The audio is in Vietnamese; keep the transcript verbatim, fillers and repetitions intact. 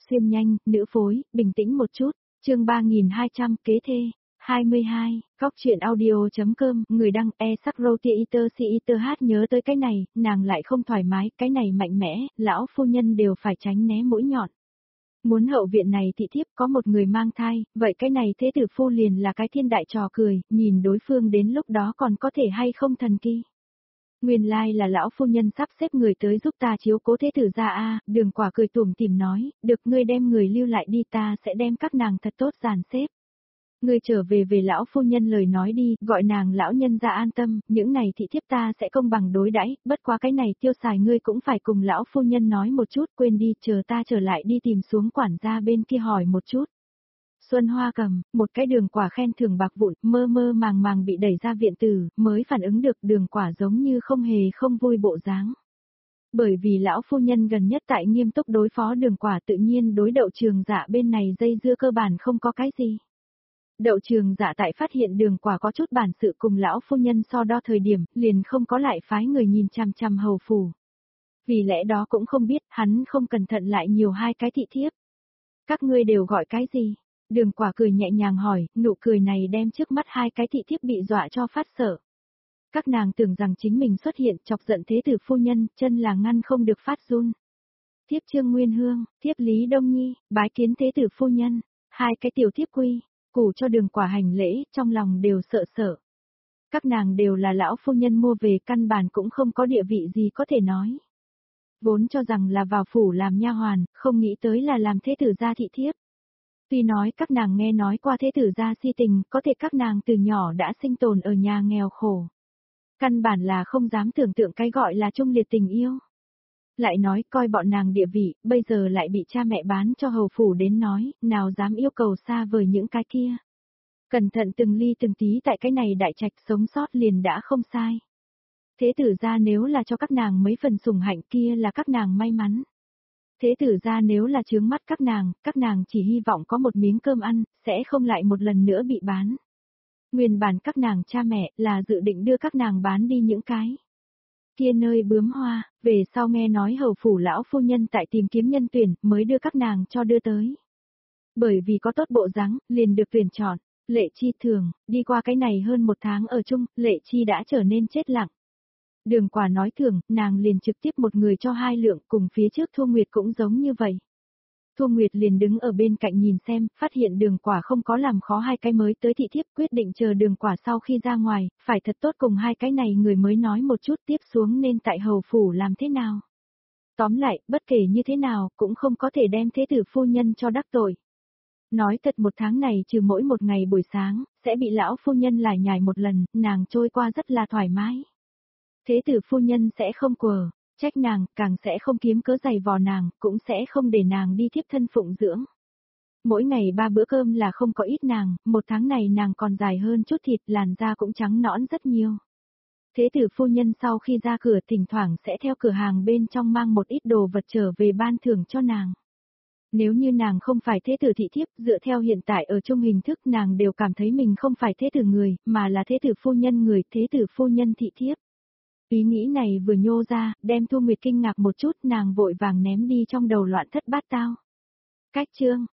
xuyên nhanh, nữ phối, bình tĩnh một chút, chương ba nghìn hai trăm, kế thê, hai mươi hai, góc truyện audio.com, người đăng e sắc roti iter si iter hát nhớ tới cái này, nàng lại không thoải mái, cái này mạnh mẽ, lão phu nhân đều phải tránh né mũi nhọn. Muốn hậu viện này thị thiếp có một người mang thai, vậy cái này thế tử phu liền là cái thiên đại trò cười, nhìn đối phương đến lúc đó còn có thể hay không thần kỳ. Nguyên lai là lão phu nhân sắp xếp người tới giúp ta chiếu cố thế tử ra a. Đường Quả cười tủm tỉm nói, được ngươi đem người lưu lại đi, ta sẽ đem các nàng thật tốt dàn xếp. Ngươi trở về về lão phu nhân lời nói đi, gọi nàng lão nhân ra an tâm, những này thị thiếp ta sẽ công bằng đối đãi, bất quá cái này tiêu xài ngươi cũng phải cùng lão phu nhân nói một chút, quên đi, chờ ta trở lại đi tìm xuống quản gia bên kia hỏi một chút. Xuân Hoa cầm, một cái Đường Quả khen thưởng bạc vụn, mơ mơ màng màng bị đẩy ra viện tử, mới phản ứng được Đường Quả giống như không hề không vui bộ dáng. Bởi vì lão phu nhân gần nhất tại nghiêm túc đối phó Đường Quả, tự nhiên đối Đậu Trường Dạ bên này dây dưa cơ bản không có cái gì. Đậu Trường Dạ tại phát hiện Đường Quả có chút bản sự cùng lão phu nhân so đo thời điểm, liền không có lại phái người nhìn chằm chằm hầu phủ. Vì lẽ đó cũng không biết, hắn không cẩn thận lại nhiều hai cái thị thiếp. Các ngươi đều gọi cái gì? Đường Quả cười nhẹ nhàng hỏi, nụ cười này đem trước mắt hai cái thị thiếp bị dọa cho phát sợ. Các nàng tưởng rằng chính mình xuất hiện chọc giận thế tử phu nhân, chân là ngăn không được phát run. Thiếp Trương Nguyên Hương, thiếp Lý Đông Nhi, bái kiến thế tử phu nhân, hai cái tiểu thiếp quy, củ cho Đường Quả hành lễ, trong lòng đều sợ sợ. Các nàng đều là lão phu nhân mua về, căn bản cũng không có địa vị gì có thể nói. Vốn cho rằng là vào phủ làm nha hoàn, không nghĩ tới là làm thế tử gia thị thiếp. Tuy nói các nàng nghe nói qua thế tử gia si tình, có thể các nàng từ nhỏ đã sinh tồn ở nhà nghèo khổ. Căn bản là không dám tưởng tượng cái gọi là trung liệt tình yêu. Lại nói coi bọn nàng địa vị, bây giờ lại bị cha mẹ bán cho hầu phủ đến nói, nào dám yêu cầu xa vời những cái kia. Cẩn thận từng ly từng tí tại cái này đại trạch sống sót liền đã không sai. Thế tử gia nếu là cho các nàng mấy phần sủng hạnh kia là các nàng may mắn. Thế tử gia nếu là chướng mắt các nàng, các nàng chỉ hy vọng có một miếng cơm ăn, sẽ không lại một lần nữa bị bán. Nguyên bản các nàng cha mẹ là dự định đưa các nàng bán đi những cái kia nơi bướm hoa, về sau nghe nói hầu phủ lão phu nhân tại tìm kiếm nhân tuyển mới đưa các nàng cho đưa tới. Bởi vì có tốt bộ dáng, liền được tuyển chọn. Lệ Chi thường, đi qua cái này hơn một tháng ở chung, Lệ Chi đã trở nên chết lặng. Đường Quả nói thường, nàng liền trực tiếp một người cho hai lượng, cùng phía trước Thu Nguyệt cũng giống như vậy. Thu Nguyệt liền đứng ở bên cạnh nhìn xem, phát hiện Đường Quả không có làm khó hai cái mới tới thị thiếp, quyết định chờ Đường Quả sau khi ra ngoài, phải thật tốt cùng hai cái này người mới nói một chút tiếp xuống nên tại hầu phủ làm thế nào. Tóm lại, bất kể như thế nào, cũng không có thể đem thế tử phu nhân cho đắc tội. Nói thật một tháng này trừ mỗi một ngày buổi sáng, sẽ bị lão phu nhân lải nhải một lần, nàng trôi qua rất là thoải mái. Thế tử phu nhân sẽ không quờ, trách nàng, càng sẽ không kiếm cớ giày vò nàng, cũng sẽ không để nàng đi thiếp thân phụng dưỡng. Mỗi ngày ba bữa cơm là không có ít nàng, một tháng này nàng còn dài hơn chút thịt, làn da cũng trắng nõn rất nhiều. Thế tử phu nhân sau khi ra cửa thỉnh thoảng sẽ theo cửa hàng bên trong mang một ít đồ vật trở về ban thưởng cho nàng. Nếu như nàng không phải thế tử thị thiếp, dựa theo hiện tại ở trong hình thức nàng đều cảm thấy mình không phải thế tử người, mà là thế tử phu nhân người, thế tử phu nhân thị thiếp. Ý nghĩ này vừa nhô ra, đem Thu Nguyệt kinh ngạc một chút, nàng vội vàng ném đi trong đầu loạn thất bát tao. Cách chương,